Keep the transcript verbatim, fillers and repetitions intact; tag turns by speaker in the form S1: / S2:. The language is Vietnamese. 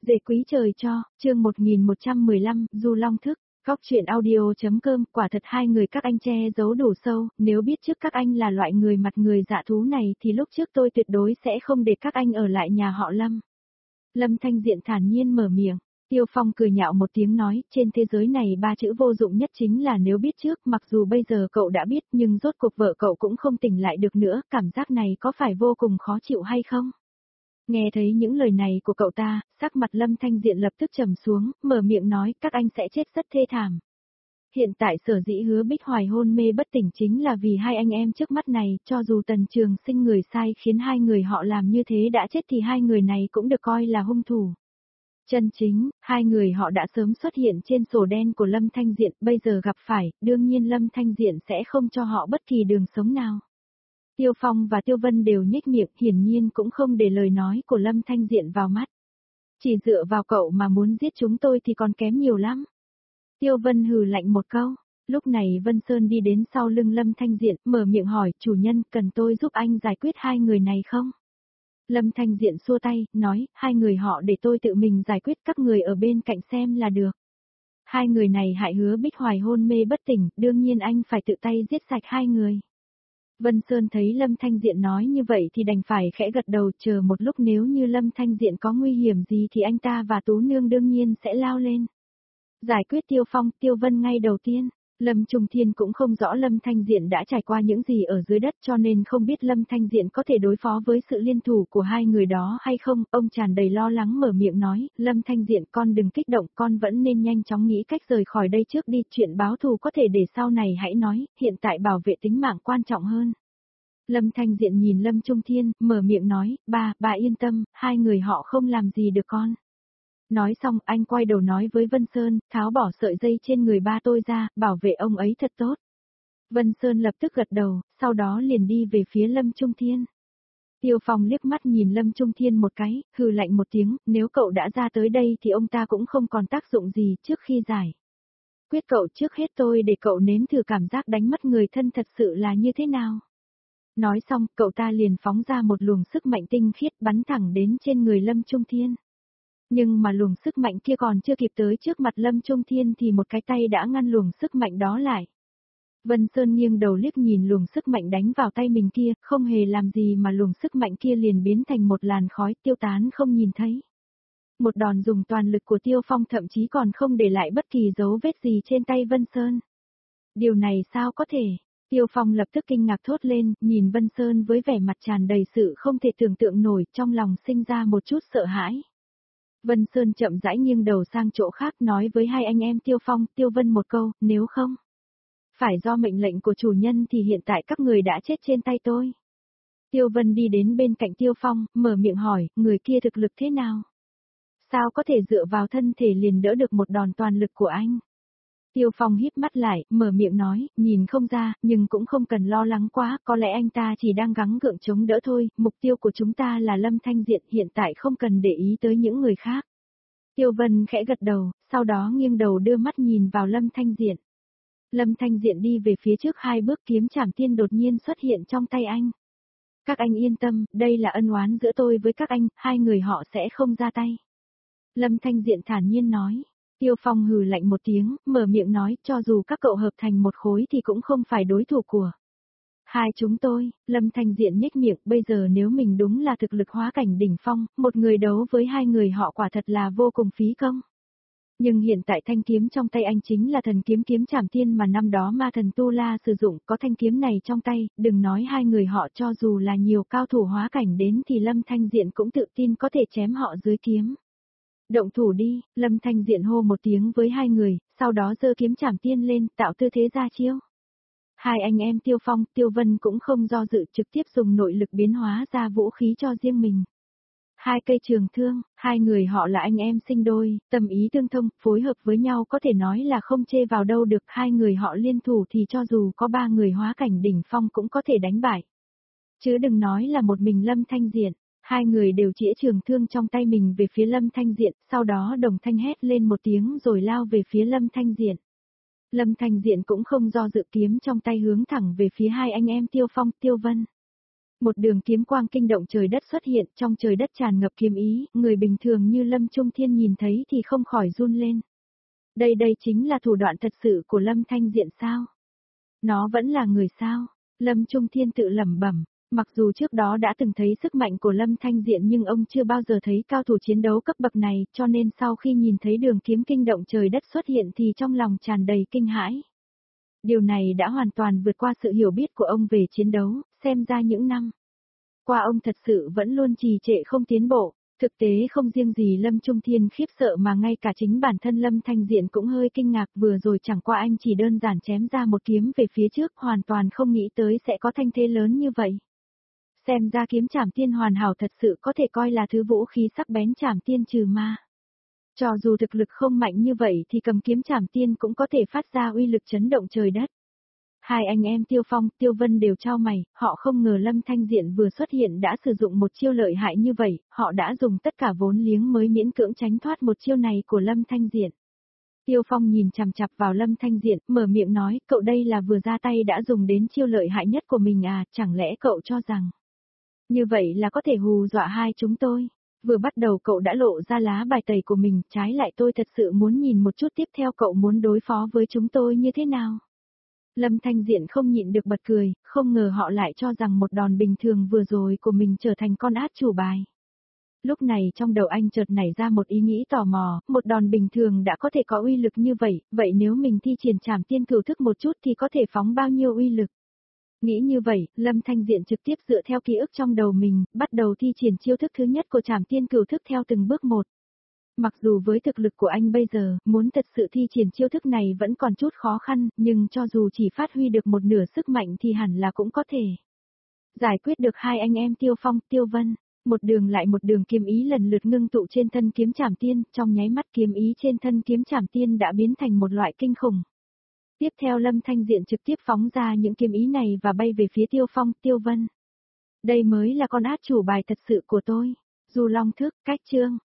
S1: Dễ quý trời cho, chương một nghìn một trăm mười lăm, Du Long thức, góc truyện audio.com, quả thật hai người các anh che giấu đủ sâu, nếu biết trước các anh là loại người mặt người dạ thú này thì lúc trước tôi tuyệt đối sẽ không để các anh ở lại nhà họ Lâm. Lâm Thanh Diện thản nhiên mở miệng, Tiêu Phong cười nhạo một tiếng nói, trên thế giới này ba chữ vô dụng nhất chính là nếu biết trước, mặc dù bây giờ cậu đã biết nhưng rốt cuộc vợ cậu cũng không tỉnh lại được nữa, cảm giác này có phải vô cùng khó chịu hay không? Nghe thấy những lời này của cậu ta, sắc mặt Lâm Thanh Diện lập tức trầm xuống, mở miệng nói các anh sẽ chết rất thê thảm. Hiện tại sở dĩ Hứa Bích Hoài hôn mê bất tỉnh chính là vì hai anh em trước mắt này, cho dù Tần Trường Sinh người sai khiến hai người họ làm như thế đã chết thì hai người này cũng được coi là hung thủ. Chân chính, hai người họ đã sớm xuất hiện trên sổ đen của Lâm Thanh Diện, bây giờ gặp phải, đương nhiên Lâm Thanh Diện sẽ không cho họ bất kỳ đường sống nào. Tiêu Phong và Tiêu Vân đều nhếch miệng, hiển nhiên cũng không để lời nói của Lâm Thanh Diện vào mắt. Chỉ dựa vào cậu mà muốn giết chúng tôi thì còn kém nhiều lắm. Tiêu Vân hừ lạnh một câu, lúc này Vân Sơn đi đến sau lưng Lâm Thanh Diện, mở miệng hỏi, chủ nhân, cần tôi giúp anh giải quyết hai người này không? Lâm Thanh Diện xua tay, nói, hai người họ để tôi tự mình giải quyết, các người ở bên cạnh xem là được. Hai người này hại Hứa Bích Hoài hôn mê bất tỉnh, đương nhiên anh phải tự tay giết sạch hai người. Vân Sơn thấy Lâm Thanh Diện nói như vậy thì đành phải khẽ gật đầu, chờ một lúc nếu như Lâm Thanh Diện có nguy hiểm gì thì anh ta và Tú Nương đương nhiên sẽ lao lên. Giải quyết Tiêu Phong, Tiêu Vân ngay đầu tiên. Lâm Trung Thiên cũng không rõ Lâm Thanh Diện đã trải qua những gì ở dưới đất cho nên không biết Lâm Thanh Diện có thể đối phó với sự liên thủ của hai người đó hay không. Ông tràn đầy lo lắng mở miệng nói, Lâm Thanh Diện con đừng kích động, con vẫn nên nhanh chóng nghĩ cách rời khỏi đây trước đi, chuyện báo thù có thể để sau này hãy nói, hiện tại bảo vệ tính mạng quan trọng hơn. Lâm Thanh Diện nhìn Lâm Trung Thiên, mở miệng nói, ba, ba yên tâm, hai người họ không làm gì được con. Nói xong anh quay đầu nói với Vân Sơn, tháo bỏ sợi dây trên người ba tôi ra, bảo vệ ông ấy thật tốt. Vân Sơn lập tức gật đầu, sau đó liền đi về phía Lâm Trung Thiên. Tiêu Phong liếc mắt nhìn Lâm Trung Thiên một cái, hừ lạnh một tiếng, nếu cậu đã ra tới đây thì ông ta cũng không còn tác dụng gì trước khi giải. Quyết cậu trước hết tôi để cậu nếm thử cảm giác đánh mất người thân thật sự là như thế nào. Nói xong, cậu ta liền phóng ra một luồng sức mạnh tinh khiết bắn thẳng đến trên người Lâm Trung Thiên. Nhưng mà luồng sức mạnh kia còn chưa kịp tới trước mặt Lâm Trung Thiên thì một cái tay đã ngăn luồng sức mạnh đó lại. Vân Sơn nghiêng đầu liếc nhìn luồng sức mạnh đánh vào tay mình kia, không hề làm gì mà luồng sức mạnh kia liền biến thành một làn khói tiêu tán không nhìn thấy. Một đòn dùng toàn lực của Tiêu Phong thậm chí còn không để lại bất kỳ dấu vết gì trên tay Vân Sơn. Điều này sao có thể? Tiêu Phong lập tức kinh ngạc thốt lên, nhìn Vân Sơn với vẻ mặt tràn đầy sự không thể tưởng tượng nổi, trong lòng sinh ra một chút sợ hãi. Vân Sơn chậm rãi nghiêng đầu sang chỗ khác nói với hai anh em Tiêu Phong, Tiêu Vân một câu, nếu không phải do mệnh lệnh của chủ nhân thì hiện tại các người đã chết trên tay tôi. Tiêu Vân đi đến bên cạnh Tiêu Phong, mở miệng hỏi, người kia thực lực thế nào? Sao có thể dựa vào thân thể liền đỡ được một đòn toàn lực của anh? Tiêu Phong híp mắt lại, mở miệng nói, nhìn không ra, nhưng cũng không cần lo lắng quá, có lẽ anh ta chỉ đang gắng gượng chống đỡ thôi, mục tiêu của chúng ta là Lâm Thanh Diện, hiện tại không cần để ý tới những người khác. Tiêu Vân khẽ gật đầu, sau đó nghiêng đầu đưa mắt nhìn vào Lâm Thanh Diện. Lâm Thanh Diện đi về phía trước hai bước, kiếm trảm tiên đột nhiên xuất hiện trong tay anh. Các anh yên tâm, đây là ân oán giữa tôi với các anh, hai người họ sẽ không ra tay. Lâm Thanh Diện thản nhiên nói. Tiêu Phong hừ lạnh một tiếng, mở miệng nói, cho dù các cậu hợp thành một khối thì cũng không phải đối thủ của hai chúng tôi. Lâm Thanh Diện nhếch miệng, bây giờ nếu mình đúng là thực lực hóa cảnh đỉnh phong, một người đấu với hai người họ quả thật là vô cùng phí công. Nhưng hiện tại thanh kiếm trong tay anh chính là thần kiếm kiếm trảm tiên mà năm đó ma thần Tu La sử dụng, có thanh kiếm này trong tay, đừng nói hai người họ, cho dù là nhiều cao thủ hóa cảnh đến thì Lâm Thanh Diện cũng tự tin có thể chém họ dưới kiếm. Động thủ đi, Lâm Thanh Diện hô một tiếng với hai người, sau đó giơ kiếm trảm tiên lên, tạo tư thế ra chiêu. Hai anh em Tiêu Phong, Tiêu Vân cũng không do dự, trực tiếp dùng nội lực biến hóa ra vũ khí cho riêng mình. Hai cây trường thương, hai người họ là anh em sinh đôi, tâm ý tương thông, phối hợp với nhau có thể nói là không chê vào đâu được, hai người họ liên thủ thì cho dù có ba người hóa cảnh đỉnh phong cũng có thể đánh bại. Chứ đừng nói là một mình Lâm Thanh Diện. Hai người đều chĩa trường thương trong tay mình về phía Lâm Thanh Diện, sau đó đồng thanh hét lên một tiếng rồi lao về phía Lâm Thanh Diện. Lâm Thanh Diện cũng không do dự, kiếm trong tay hướng thẳng về phía hai anh em Tiêu Phong, Tiêu Vân. Một đường kiếm quang kinh động trời đất xuất hiện, trong trời đất tràn ngập kiếm ý, người bình thường như Lâm Trung Thiên nhìn thấy thì không khỏi run lên. Đây đây chính là thủ đoạn thật sự của Lâm Thanh Diện sao? Nó vẫn là người sao? Lâm Trung Thiên tự lẩm bẩm, mặc dù trước đó đã từng thấy sức mạnh của Lâm Thanh Diện nhưng ông chưa bao giờ thấy cao thủ chiến đấu cấp bậc này, cho nên sau khi nhìn thấy đường kiếm kinh động trời đất xuất hiện thì trong lòng tràn đầy kinh hãi. Điều này đã hoàn toàn vượt qua sự hiểu biết của ông về chiến đấu, xem ra những năm qua ông thật sự vẫn luôn trì trệ không tiến bộ. Thực tế không riêng gì Lâm Trung Thiên khiếp sợ mà ngay cả chính bản thân Lâm Thanh Diện cũng hơi kinh ngạc, vừa rồi chẳng qua anh chỉ đơn giản chém ra một kiếm về phía trước, hoàn toàn không nghĩ tới sẽ có thanh thế lớn như vậy. Xem ra kiếm trảm tiên hoàn hảo thật sự có thể coi là thứ vũ khí sắc bén trảm tiên trừ ma. Cho dù thực lực không mạnh như vậy thì cầm kiếm trảm tiên cũng có thể phát ra uy lực chấn động trời đất. Hai anh em Tiêu Phong, Tiêu Vân đều trao mày, họ không ngờ Lâm Thanh Diện vừa xuất hiện đã sử dụng một chiêu lợi hại như vậy, họ đã dùng tất cả vốn liếng mới miễn cưỡng tránh thoát một chiêu này của Lâm Thanh Diện. Tiêu Phong nhìn chằm chằm vào Lâm Thanh Diện, mở miệng nói, cậu đây là vừa ra tay đã dùng đến chiêu lợi hại nhất của mình à, chẳng lẽ cậu cho rằng như vậy là có thể hù dọa hai chúng tôi? Vừa bắt đầu cậu đã lộ ra lá bài tẩy của mình, trái lại tôi thật sự muốn nhìn một chút tiếp theo cậu muốn đối phó với chúng tôi như thế nào. Lâm Thanh Diện không nhịn được bật cười, không ngờ họ lại cho rằng một đòn bình thường vừa rồi của mình trở thành con át chủ bài. Lúc này trong đầu anh chợt nảy ra một ý nghĩ tò mò, một đòn bình thường đã có thể có uy lực như vậy, vậy nếu mình thi triển trảm tiên cửu thức một chút thì có thể phóng bao nhiêu uy lực. Nghĩ như vậy, Lâm Thanh Diện trực tiếp dựa theo ký ức trong đầu mình, bắt đầu thi triển chiêu thức thứ nhất của trảm tiên cửu thức theo từng bước một. Mặc dù với thực lực của anh bây giờ, muốn thật sự thi triển chiêu thức này vẫn còn chút khó khăn, nhưng cho dù chỉ phát huy được một nửa sức mạnh thì hẳn là cũng có thể giải quyết được hai anh em Tiêu Phong, Tiêu Vân. Một đường lại một đường kiếm ý lần lượt ngưng tụ trên thân kiếm trảm tiên, trong nháy mắt kiếm ý trên thân kiếm trảm tiên đã biến thành một loại kinh khủng. Tiếp theo Lâm Thanh Diện trực tiếp phóng ra những kiếm ý này và bay về phía Tiêu Phong, Tiêu Vân. Đây mới là con át chủ bài thật sự của tôi. Du Long Thức, cách chương.